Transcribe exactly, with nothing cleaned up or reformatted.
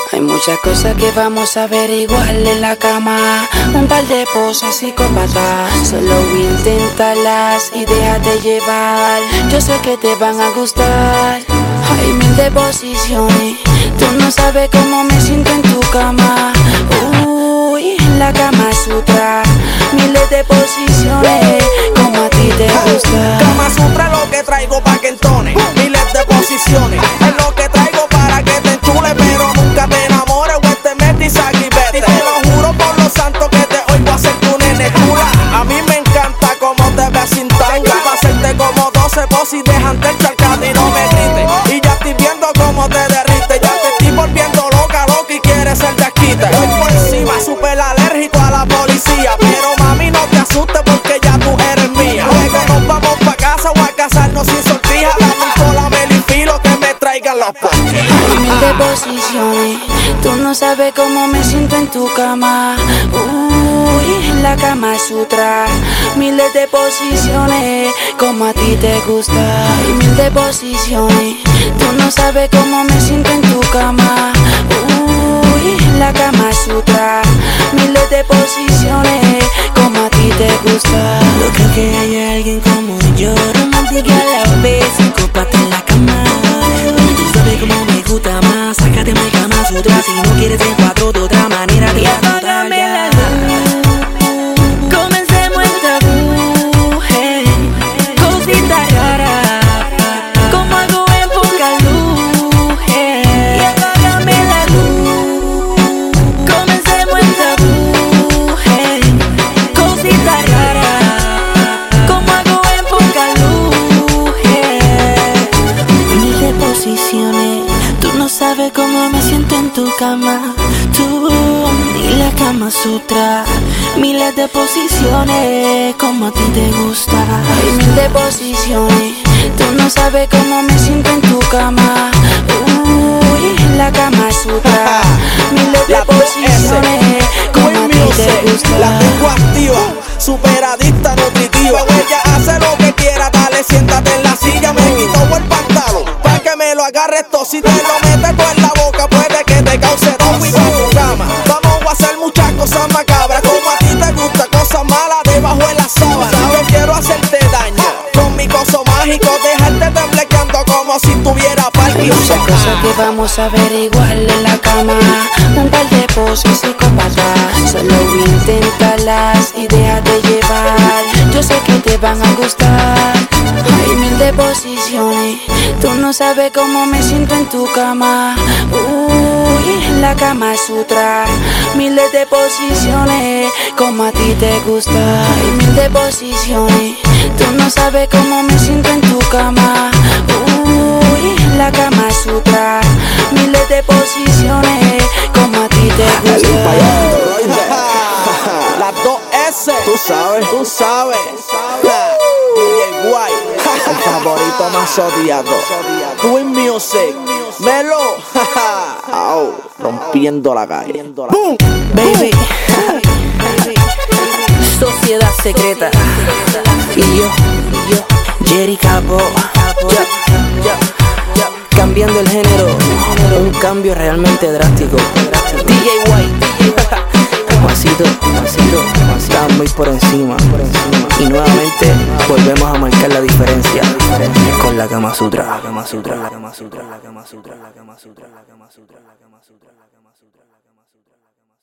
Hay muchas cosas que vamos a averiguar en la cama. Un par de poses psicópatas. Solo inténtalas y déjate llevar. Yo sé que te van a gustar. Hay mil de posiciones. Tú no sabes cómo me siento en tu cama. Uy, la Kama Sutra. Miles de posiciones, como a ti te gusta. Kama Sutra es lo que traigo pa' que entones. Miles de posiciones es lo que traigo para que te enchule, pero nunca te enamores o te metes y saques y vete. Y te lo juro por los santos que te oigo hacer tu nene chula. A mí me encanta cómo te ves sin tanga. Pa' hacerte como doce pos y dejarte el charcado y no me grites. Y ya estoy viendo cómo te derrite. Ya te estoy volviendo loca, loca y quieres ser desquite. Voy por encima, súper alérgico a la policía. Pero mami, no te asustes porque ya tú eres mía. Luego nos vamos pa' casa o a casarnos sin sortija. Dame un cola, melifilo que me traigan los pos. Hay mil de posiciones. Tú no sabes cómo me siento en tu cama. Uy, la Kama Sutra. Miles de posiciones, como a ti te gusta. Hay mil de posiciones. Tú no sabes cómo me siento en tu cama. Uy, la Kama Sutra. Miles de posiciones, como a ti te gusta. No creo que haya alguien como yo, romántica a la vez, psicópata en la cama. Tú sabes cómo me gusta más. Sácate mi Kama Sutra. Si no quieres en cuatro de otra manera te Y apágame la luz. Comencemos el tabú, hey. Cosita rara, como algo en poca luz, hey. Y apágame la luz. Comencemos el tabú, hey. Cosita rara, como algo en poca luz, hey. Mil de posiciones. Tú no sabes cómo me siento en tu cama. Tú y la Kama Sutra. Miles de posiciones, como a ti te gusta. Hay mil de posiciones. Tú no sabes cómo me siento en tu cama. Uy, la Kama Sutra. Miles de La dos posiciones, S, como Queen a ti te Music, gusta. la tengo activa, super adicta, nutritiva. Ella hace lo que quiera, dale, siéntate en la silla. Me quito el pantalón, pa' que me lo agarres todo. Si te lo metes todo en la boca, puede que te cause dos. Y pa' tu cama, vamos a hacer muchas cosas macabras. Como a ti te gusta, cosas malas debajo de la sábana. Yo quiero hacerte daño, con mi coso mágico, dejarte temblequeando como si tuviera Hay Parkinson. muchas cosas que vamos a averiguar en la cama. Un par de poses psicópatas. Solo inténtalas y déjate llevar. Yo sé que te van a gustar. Hay mil de posiciones. Tú no sabes cómo me siento en tu cama. Uy, la Kama Sutra. Miles de posiciones, como a ti te gusta. Hay mil de posiciones. Tú no sabes cómo me siento en tu cama. Uy, la Kama Sutra. Miles de posiciones, como a ti te gusta. Las dos S, tú sabes, tú sabes. D J White, el favorito más odiado. Queen Music, Melo, au, rompiendo la calle. Boom, Baby, sociedad secreta. Y yo, yo, Jerry Capo, yo, yo, yo, cambiando el género, un cambio realmente drástico. D J White, pasito, pasito, está muy por encima. Y nuevamente volvemos a marcar la diferencia con la Kama Sutra. La Kama Sutra, la Kama Sutra, la Kama Sutra, la Kama Sutra, la Kama Sutra, la Kama Sutra, la Kama Sutra, la Kama Sutra, la Kama Sutra.